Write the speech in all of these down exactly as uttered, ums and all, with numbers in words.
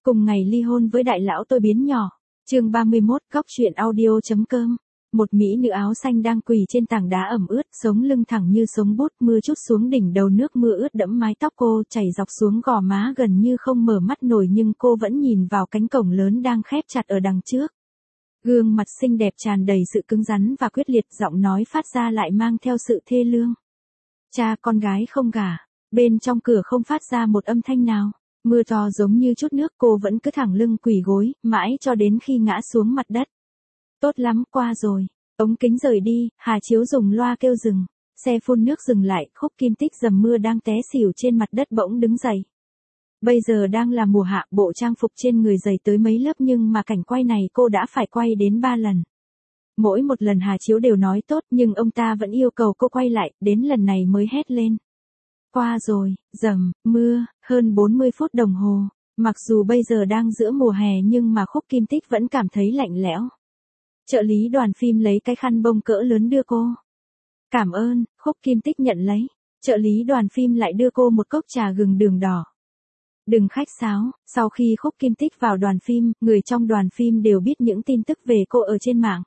Cùng ngày ly hôn với đại lão tôi biến nhỏ. Chương ba mươi mốt, góc truyện audio.com. Một mỹ nữ áo xanh đang quỳ trên tảng đá ẩm ướt, sống lưng thẳng như sống bút, mưa chút xuống đỉnh đầu, nước mưa ướt đẫm mái tóc cô, chảy dọc xuống gò má, gần như không mở mắt nổi, nhưng cô vẫn nhìn vào cánh cổng lớn đang khép chặt ở đằng trước. Gương mặt xinh đẹp tràn đầy sự cứng rắn và quyết liệt, giọng nói phát ra lại mang theo sự thê lương. Cha, con gái không gả. Bên trong cửa không phát ra một âm thanh nào. Mưa to giống như chút nước, cô vẫn cứ thẳng lưng quỳ gối, mãi cho đến khi ngã xuống mặt đất. Tốt lắm, qua rồi. Ống kính rời đi, Hà Chiếu dùng loa kêu dừng. Xe phun nước dừng lại, Khúc Kim Tích dầm mưa đang té xỉu trên mặt đất bỗng đứng dậy. Bây giờ đang là mùa hạ, bộ trang phục trên người dày tới mấy lớp, nhưng mà cảnh quay này cô đã phải quay đến ba lần. Mỗi một lần Hà Chiếu đều nói tốt, nhưng ông ta vẫn yêu cầu cô quay lại, đến lần này mới hét lên. Qua rồi, dầm, mưa, hơn bốn mươi phút đồng hồ. Mặc dù bây giờ đang giữa mùa hè nhưng mà Khúc Kim Tích vẫn cảm thấy lạnh lẽo. Trợ lý đoàn phim lấy cái khăn bông cỡ lớn đưa cô. Cảm ơn, Khúc Kim Tích nhận lấy. Trợ lý đoàn phim lại đưa cô một cốc trà gừng đường đỏ. Đừng khách sáo, sau khi Khúc Kim Tích vào đoàn phim, người trong đoàn phim đều biết những tin tức về cô ở trên mạng.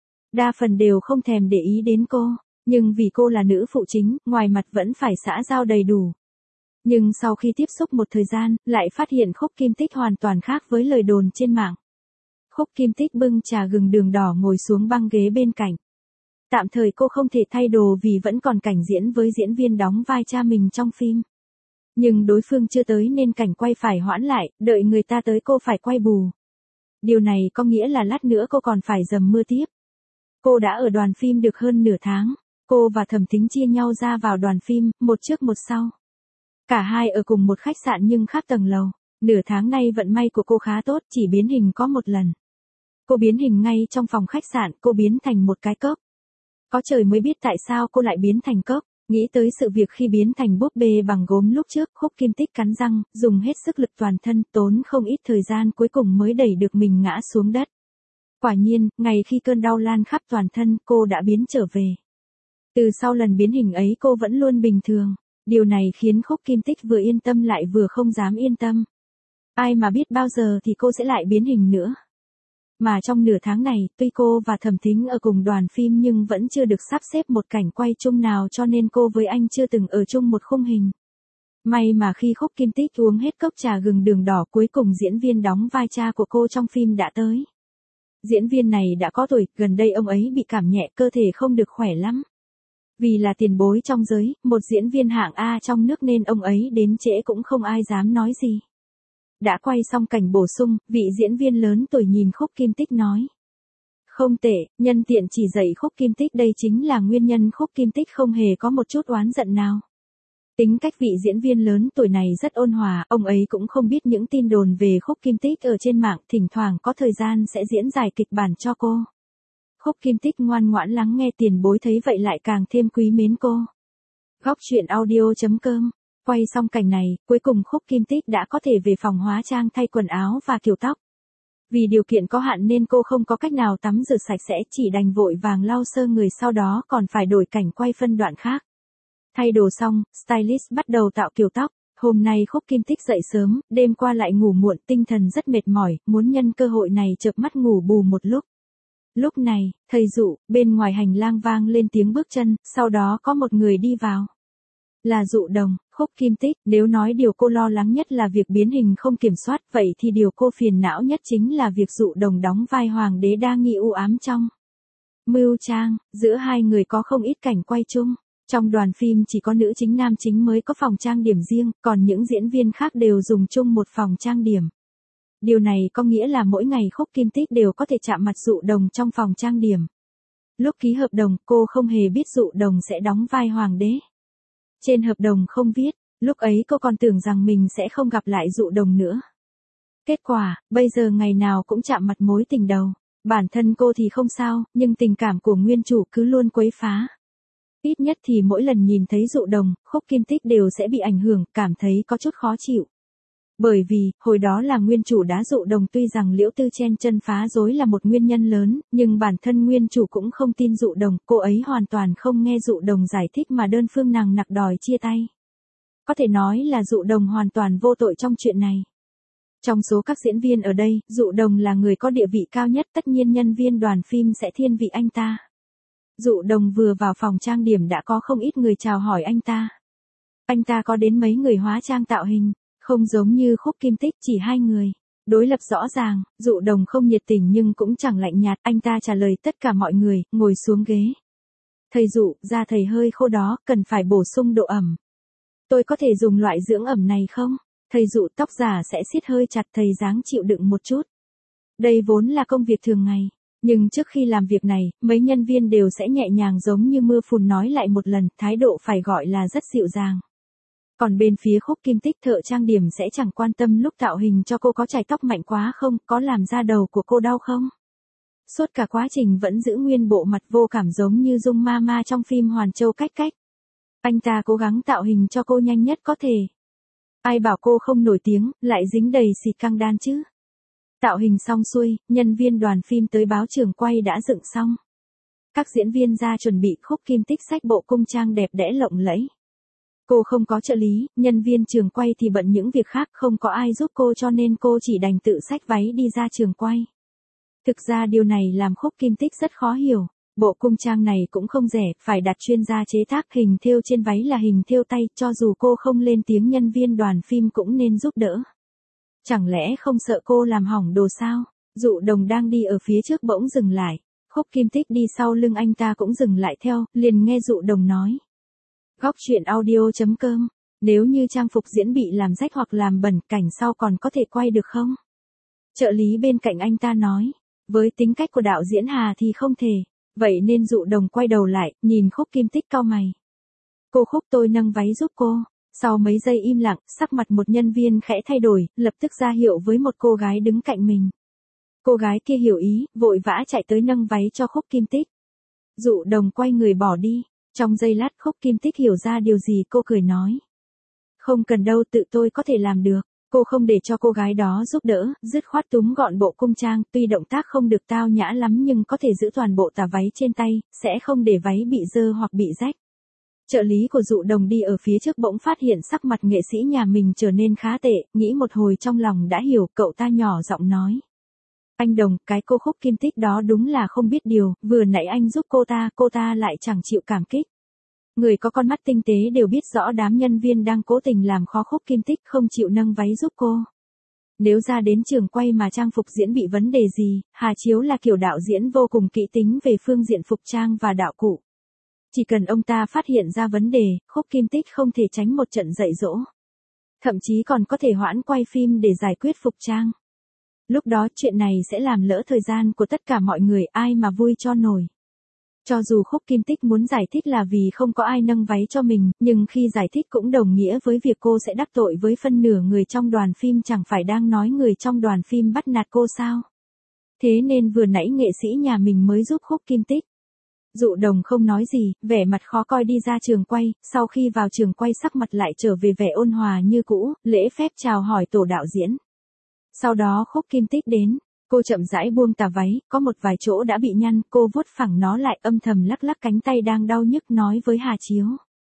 Đa phần đều không thèm để ý đến cô, nhưng vì cô là nữ phụ chính, ngoài mặt vẫn phải xã giao đầy đủ. Nhưng sau khi tiếp xúc một thời gian, lại phát hiện Khúc Kim Tích hoàn toàn khác với lời đồn trên mạng. Khúc Kim Tích bưng trà gừng đường đỏ ngồi xuống băng ghế bên cạnh. Tạm thời cô không thể thay đồ vì vẫn còn cảnh diễn với diễn viên đóng vai cha mình trong phim. Nhưng đối phương chưa tới nên cảnh quay phải hoãn lại, đợi người ta tới cô phải quay bù. Điều này có nghĩa là lát nữa cô còn phải dầm mưa tiếp. Cô đã ở đoàn phim được hơn nửa tháng. Cô và Thẩm Thính chia nhau ra vào đoàn phim, một trước một sau. Cả hai ở cùng một khách sạn nhưng khác tầng lầu. Nửa tháng nay vận may của cô khá tốt, chỉ biến hình có một lần. Cô biến hình ngay trong phòng khách sạn, cô biến thành một cái cốc. Có trời mới biết tại sao cô lại biến thành cốc. Nghĩ tới sự việc khi biến thành búp bê bằng gốm lúc trước, Khúc Kim Tích cắn răng, dùng hết sức lực toàn thân, tốn không ít thời gian, cuối cùng mới đẩy được mình ngã xuống đất. Quả nhiên, ngày khi cơn đau lan khắp toàn thân, cô đã biến trở về. Từ sau lần biến hình ấy cô vẫn luôn bình thường. Điều này khiến Khúc Kim Tích vừa yên tâm lại vừa không dám yên tâm. Ai mà biết bao giờ thì cô sẽ lại biến hình nữa. Mà trong nửa tháng này, tuy cô và Thẩm Thính ở cùng đoàn phim nhưng vẫn chưa được sắp xếp một cảnh quay chung nào, cho nên cô với anh chưa từng ở chung một khung hình. May mà khi Khúc Kim Tích uống hết cốc trà gừng đường đỏ, cuối cùng diễn viên đóng vai cha của cô trong phim đã tới. Diễn viên này đã có tuổi, gần đây ông ấy bị cảm nhẹ, cơ thể không được khỏe lắm. Vì là tiền bối trong giới, một diễn viên hạng A trong nước nên ông ấy đến trễ cũng không ai dám nói gì. Đã quay xong cảnh bổ sung, vị diễn viên lớn tuổi nhìn Khúc Kim Tích nói. Không tệ, nhân tiện chỉ dạy Khúc Kim Tích đây chính là nguyên nhân Khúc Kim Tích không hề có một chút oán giận nào. Tính cách vị diễn viên lớn tuổi này rất ôn hòa, ông ấy cũng không biết những tin đồn về Khúc Kim Tích ở trên mạng, thỉnh thoảng có thời gian sẽ diễn giải kịch bản cho cô. Khúc Kim Tích ngoan ngoãn lắng nghe, tiền bối thấy vậy lại càng thêm quý mến cô. Góc truyện audio.com. Quay xong cảnh này, cuối cùng Khúc Kim Tích đã có thể về phòng hóa trang thay quần áo và kiểu tóc. Vì điều kiện có hạn nên cô không có cách nào tắm rửa sạch sẽ, chỉ đành vội vàng lau sơ người, sau đó còn phải đổi cảnh quay phân đoạn khác. Thay đồ xong, stylist bắt đầu tạo kiểu tóc. Hôm nay Khúc Kim Tích dậy sớm, đêm qua lại ngủ muộn, tinh thần rất mệt mỏi, muốn nhân cơ hội này chợp mắt ngủ bù một lúc. Lúc này, thầy dụ, bên ngoài hành lang vang lên tiếng bước chân, sau đó có một người đi vào. Là Dụ Đồng. Khúc Kim Tích, nếu nói điều cô lo lắng nhất là việc biến hình không kiểm soát, vậy thì điều cô phiền não nhất chính là việc Dụ Đồng đóng vai hoàng đế đa nghi u ám trong Mưu Trang. Giữa hai người có không ít cảnh quay chung. Trong đoàn phim chỉ có nữ chính nam chính mới có phòng trang điểm riêng, còn những diễn viên khác đều dùng chung một phòng trang điểm. Điều này có nghĩa là mỗi ngày Khúc Kim Tích đều có thể chạm mặt Dụ Đồng trong phòng trang điểm. Lúc ký hợp đồng, cô không hề biết Dụ Đồng sẽ đóng vai hoàng đế. Trên hợp đồng không viết, lúc ấy cô còn tưởng rằng mình sẽ không gặp lại Dụ Đồng nữa. Kết quả, bây giờ ngày nào cũng chạm mặt mối tình đầu. Bản thân cô thì không sao, nhưng tình cảm của nguyên chủ cứ luôn quấy phá. Ít nhất thì mỗi lần nhìn thấy Dụ Đồng, Khúc Kim Tích đều sẽ bị ảnh hưởng, cảm thấy có chút khó chịu. Bởi vì, hồi đó là nguyên chủ đá Dụ Đồng, tuy rằng Liễu Tư chen chân phá rối là một nguyên nhân lớn, nhưng bản thân nguyên chủ cũng không tin Dụ Đồng, cô ấy hoàn toàn không nghe Dụ Đồng giải thích mà đơn phương nằng nặc đòi chia tay. Có thể nói là Dụ Đồng hoàn toàn vô tội trong chuyện này. Trong số các diễn viên ở đây, Dụ Đồng là người có địa vị cao nhất, tất nhiên nhân viên đoàn phim sẽ thiên vị anh ta. Dụ Đồng vừa vào phòng trang điểm đã có không ít người chào hỏi anh ta. Anh ta có đến mấy người hóa trang tạo hình, không giống như Khúc Kim Tích chỉ hai người. Đối lập rõ ràng, Dụ Đồng không nhiệt tình nhưng cũng chẳng lạnh nhạt, anh ta trả lời tất cả mọi người, ngồi xuống ghế. Thầy Dụ, da thầy hơi khô đó, cần phải bổ sung độ ẩm. Tôi có thể dùng loại dưỡng ẩm này không? Thầy Dụ tóc giả sẽ siết hơi chặt, thầy dáng chịu đựng một chút. Đây vốn là công việc thường ngày, nhưng trước khi làm việc này, mấy nhân viên đều sẽ nhẹ nhàng giống như mưa phùn nói lại một lần, thái độ phải gọi là rất dịu dàng. Còn bên phía Khúc Kim Tích, thợ trang điểm sẽ chẳng quan tâm lúc tạo hình cho cô có chải tóc mạnh quá không, có làm da đầu của cô đau không. Suốt cả quá trình vẫn giữ nguyên bộ mặt vô cảm giống như Dung Mama trong phim Hoàn Châu Cách Cách. Anh ta cố gắng tạo hình cho cô nhanh nhất có thể. Ai bảo cô không nổi tiếng, lại dính đầy xịt căng đan chứ. Tạo hình xong xuôi, nhân viên đoàn phim tới báo trường quay đã dựng xong. Các diễn viên ra chuẩn bị, Khúc Kim Tích xách bộ cung trang đẹp đẽ lộng lẫy. Cô không có trợ lý, nhân viên trường quay thì bận những việc khác, không có ai giúp cô cho nên cô chỉ đành tự xách váy đi ra trường quay. Thực ra điều này làm Khúc Kim Tích rất khó hiểu. Bộ cung trang này cũng không rẻ, phải đặt chuyên gia chế tác, hình thêu trên váy là hình thêu tay, cho dù cô không lên tiếng nhân viên đoàn phim cũng nên giúp đỡ. Chẳng lẽ không sợ cô làm hỏng đồ sao? Dụ Đồng đang đi ở phía trước bỗng dừng lại. Khúc Kim Tích đi sau lưng anh ta cũng dừng lại theo, liền nghe Dụ Đồng nói. Góc truyện audio chấm com, nếu như trang phục diễn bị làm rách hoặc làm bẩn, cảnh sau còn có thể quay được không? Trợ lý bên cạnh anh ta nói, với tính cách của đạo diễn Hà thì không thể, vậy nên Dụ Đồng quay đầu lại, nhìn Khúc Kim Tích cau mày. Cô Khúc, tôi nâng váy giúp cô. Sau mấy giây im lặng, sắc mặt một nhân viên khẽ thay đổi, lập tức ra hiệu với một cô gái đứng cạnh mình. Cô gái kia hiểu ý, vội vã chạy tới nâng váy cho Khúc Kim Tích. Dụ Đồng quay người bỏ đi. Trong giây lát Khúc Kim Tích hiểu ra điều gì, cô cười nói. Không cần đâu, tự tôi có thể làm được. Cô không để cho cô gái đó giúp đỡ, dứt khoát túm gọn bộ cung trang, tuy động tác không được tao nhã lắm nhưng có thể giữ toàn bộ tà váy trên tay, sẽ không để váy bị dơ hoặc bị rách. Trợ lý của Dụ Đồng đi ở phía trước bỗng phát hiện sắc mặt nghệ sĩ nhà mình trở nên khá tệ, nghĩ một hồi trong lòng đã hiểu, cậu ta nhỏ giọng nói. Anh Đồng, cái cô Khúc Kim Tích đó đúng là không biết điều, vừa nãy anh giúp cô ta, cô ta lại chẳng chịu cảm kích. Người có con mắt tinh tế đều biết rõ đám nhân viên đang cố tình làm khó Khúc Kim Tích, không chịu nâng váy giúp cô. Nếu ra đến trường quay mà trang phục diễn bị vấn đề gì, Hà Chiếu là kiểu đạo diễn vô cùng kỹ tính về phương diện phục trang và đạo cụ. Chỉ cần ông ta phát hiện ra vấn đề, Khúc Kim Tích không thể tránh một trận dạy dỗ. Thậm chí còn có thể hoãn quay phim để giải quyết phục trang. Lúc đó chuyện này sẽ làm lỡ thời gian của tất cả mọi người, ai mà vui cho nổi. Cho dù Khúc Kim Tích muốn giải thích là vì không có ai nâng váy cho mình, nhưng khi giải thích cũng đồng nghĩa với việc cô sẽ đắc tội với phân nửa người trong đoàn phim, chẳng phải đang nói người trong đoàn phim bắt nạt cô sao. Thế nên vừa nãy nghệ sĩ nhà mình mới giúp Khúc Kim Tích. Dụ Đồng không nói gì, vẻ mặt khó coi đi ra trường quay, sau khi vào trường quay sắc mặt lại trở về vẻ ôn hòa như cũ, lễ phép chào hỏi tổ đạo diễn. Sau đó Khúc Kim Tích đến, cô chậm rãi buông tà váy, có một vài chỗ đã bị nhăn, cô vuốt phẳng nó lại, âm thầm lắc lắc cánh tay đang đau nhức nói với Hà Chiếu.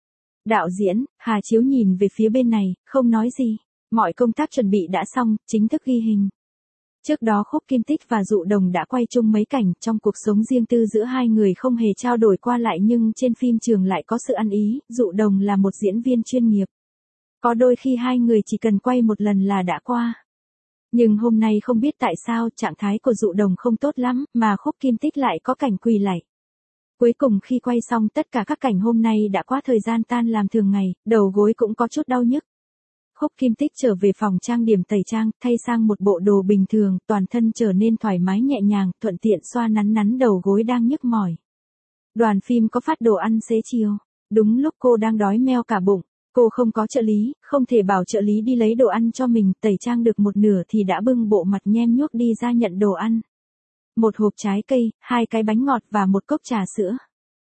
Đạo diễn, Hà Chiếu nhìn về phía bên này, không nói gì, mọi công tác chuẩn bị đã xong, chính thức ghi hình. Trước đó Khúc Kim Tích và Dụ Đồng đã quay chung mấy cảnh, trong cuộc sống riêng tư giữa hai người không hề trao đổi qua lại nhưng trên phim trường lại có sự ăn ý, Dụ Đồng là một diễn viên chuyên nghiệp. Có đôi khi hai người chỉ cần quay một lần là đã qua. Nhưng hôm nay không biết tại sao trạng thái của Dụ Đồng không tốt lắm, mà Khúc Kim Tích lại có cảnh quỳ lạy. Cuối cùng khi quay xong tất cả các cảnh hôm nay đã qua thời gian tan làm thường ngày, đầu gối cũng có chút đau nhức. Khúc Kim Tích trở về phòng trang điểm tẩy trang, thay sang một bộ đồ bình thường, toàn thân trở nên thoải mái nhẹ nhàng, thuận tiện xoa nắn nắn đầu gối đang nhức mỏi. Đoàn phim có phát đồ ăn xế chiều. Đúng lúc cô đang đói meo cả bụng, cô không có trợ lý, không thể bảo trợ lý đi lấy đồ ăn cho mình, tẩy trang được một nửa thì đã bưng bộ mặt nhem nhuốc đi ra nhận đồ ăn. Một hộp trái cây, hai cái bánh ngọt và một cốc trà sữa.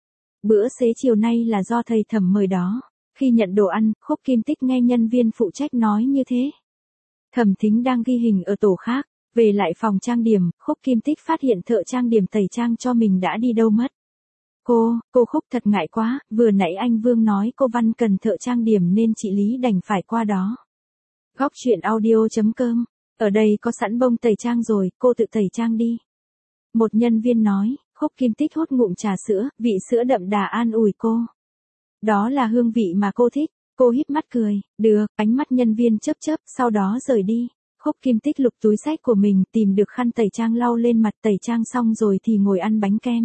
Bữa xế chiều nay là do thầy Thẩm mời đó. Khi nhận đồ ăn, Khúc Kim Tích nghe nhân viên phụ trách nói như thế. Thẩm Thính đang ghi hình ở tổ khác, về lại phòng trang điểm, Khúc Kim Tích phát hiện thợ trang điểm tẩy trang cho mình đã đi đâu mất. Cô, cô Khúc thật ngại quá, vừa nãy anh Vương nói cô Văn cần thợ trang điểm nên chị Lý đành phải qua đó. Góc truyện audio chấm com Ở đây có sẵn bông tẩy trang rồi, cô tự tẩy trang đi. Một nhân viên nói. Khúc Kim Tích hút ngụm trà sữa, vị sữa đậm đà an ủi cô. Đó là hương vị mà cô thích. Cô híp mắt cười. Được, ánh mắt nhân viên chớp chớp, sau đó rời đi. Khúc Kim Tích lục túi xách của mình, tìm được khăn tẩy trang lau lên mặt, tẩy trang xong rồi thì ngồi ăn bánh kem.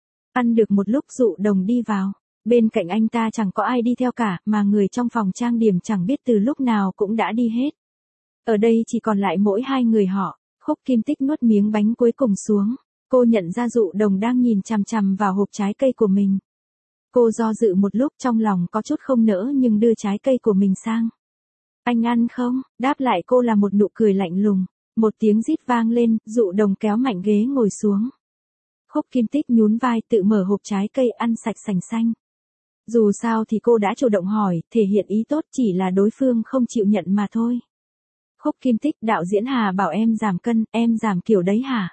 Ăn được một lúc Dụ Đồng đi vào. Bên cạnh anh ta chẳng có ai đi theo cả, mà người trong phòng trang điểm chẳng biết từ lúc nào cũng đã đi hết. Ở đây chỉ còn lại mỗi hai người họ. Khúc Kim Tích nuốt miếng bánh cuối cùng xuống. Cô nhận ra Dụ Đồng đang nhìn chằm chằm vào hộp trái cây của mình. Cô do dự một lúc, trong lòng có chút không nỡ nhưng đưa trái cây của mình sang. Anh ăn không? Đáp lại cô là một nụ cười lạnh lùng. Một tiếng rít vang lên, Dụ Đồng kéo mạnh ghế ngồi xuống. Khúc Kim Tích nhún vai tự mở hộp trái cây ăn sạch sành xanh. Dù sao thì cô đã chủ động hỏi, thể hiện ý tốt, chỉ là đối phương không chịu nhận mà thôi. Khúc Kim Tích, đạo diễn Hà bảo em giảm cân, em giảm kiểu đấy hả?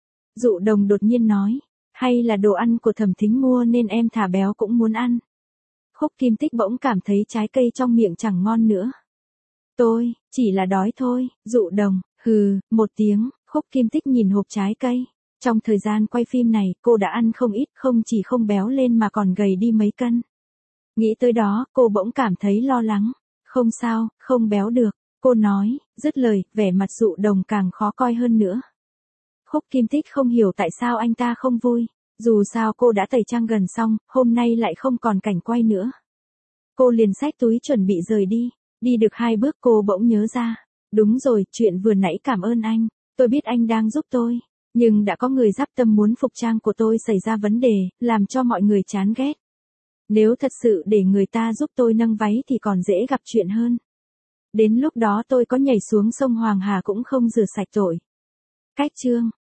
Dụ Đồng đột nhiên nói. Hay là đồ ăn của Thẩm Thính mua nên em thả béo cũng muốn ăn? Khúc Kim Tích bỗng cảm thấy trái cây trong miệng chẳng ngon nữa. Tôi, chỉ là đói thôi. Dụ Đồng, hừ, một tiếng. Khúc Kim Tích nhìn hộp trái cây. Trong thời gian quay phim này, cô đã ăn không ít, không chỉ không béo lên mà còn gầy đi mấy cân. Nghĩ tới đó, cô bỗng cảm thấy lo lắng. Không sao, không béo được. Cô nói, dứt lời, vẻ mặt Dụ Đồng càng khó coi hơn nữa. Khúc Kim Tích không hiểu tại sao anh ta không vui. Dù sao cô đã tẩy trang gần xong, hôm nay lại không còn cảnh quay nữa. Cô liền xách túi chuẩn bị rời đi. Đi được hai bước cô bỗng nhớ ra. Đúng rồi, chuyện vừa nãy cảm ơn anh. Tôi biết anh đang giúp tôi. Nhưng đã có người giáp tâm muốn phục trang của tôi xảy ra vấn đề, làm cho mọi người chán ghét. Nếu thật sự để người ta giúp tôi nâng váy thì còn dễ gặp chuyện hơn. Đến lúc đó tôi có nhảy xuống sông Hoàng Hà cũng không rửa sạch tội. Cách chương